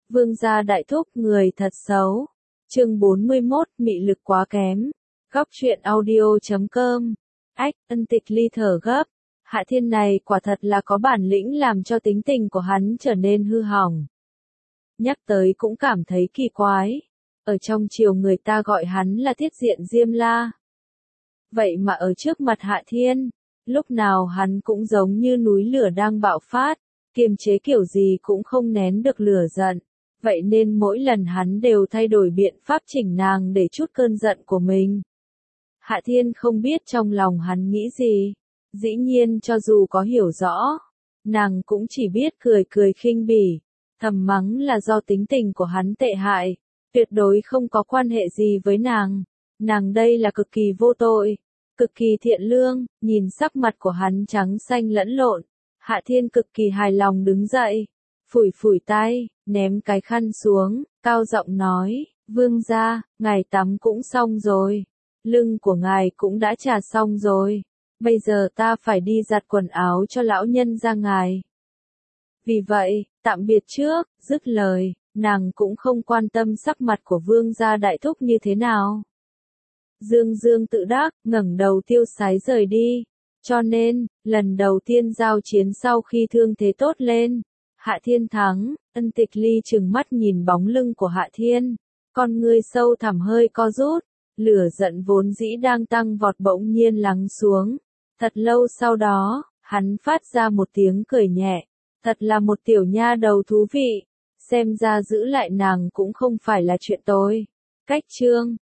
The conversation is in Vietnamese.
Vương gia đại thúc người thật xấu. Chương 41, mị lực quá kém. Góc truyện audio.com. Ách, Ân Tịch Ly thở gấp. Hạ Thiên này quả thật là có bản lĩnh làm cho tính tình của hắn trở nên hư hỏng. Nhắc tới cũng cảm thấy kỳ quái. Ở trong triều người ta gọi hắn là Thiết Diện Diêm La. Vậy mà ở trước mặt Hạ Thiên, lúc nào hắn cũng giống như núi lửa đang bạo phát, kiềm chế kiểu gì cũng không nén được lửa giận. Vậy nên mỗi lần hắn đều thay đổi biện pháp chỉnh nàng để trút cơn giận của mình. Hạ Thiên không biết trong lòng hắn nghĩ gì. Dĩ nhiên cho dù có hiểu rõ, nàng cũng chỉ biết cười cười khinh bỉ, thầm mắng là do tính tình của hắn tệ hại, tuyệt đối không có quan hệ gì với nàng. Nàng đây là cực kỳ vô tội, cực kỳ thiện lương. Nhìn sắc mặt của hắn trắng xanh lẫn lộn, Hạ Thiên cực kỳ hài lòng đứng dậy, phủi phủi tay, ném cái khăn xuống, cao giọng nói, vương gia, ngài tắm cũng xong rồi, lưng của ngài cũng đã chà xong rồi, bây giờ ta phải đi giặt quần áo cho lão nhân gia ngài. Vì vậy, tạm biệt trước. Dứt lời, nàng cũng không quan tâm sắc mặt của vương gia đại thúc như thế nào. Dương Dương tự đắc, ngẩng đầu tiêu sái rời đi. Cho nên, lần đầu tiên giao chiến sau khi thương thế tốt lên, Hạ Thiên thắng. Ân Tịch Ly trừng mắt nhìn bóng lưng của Hạ Thiên, con ngươi sâu thẳm hơi co rút, lửa giận vốn dĩ đang tăng vọt bỗng nhiên lắng xuống. Thật lâu sau đó, hắn phát ra một tiếng cười nhẹ, thật là một tiểu nha đầu thú vị, xem ra giữ lại nàng cũng không phải là chuyện tối. Cách chương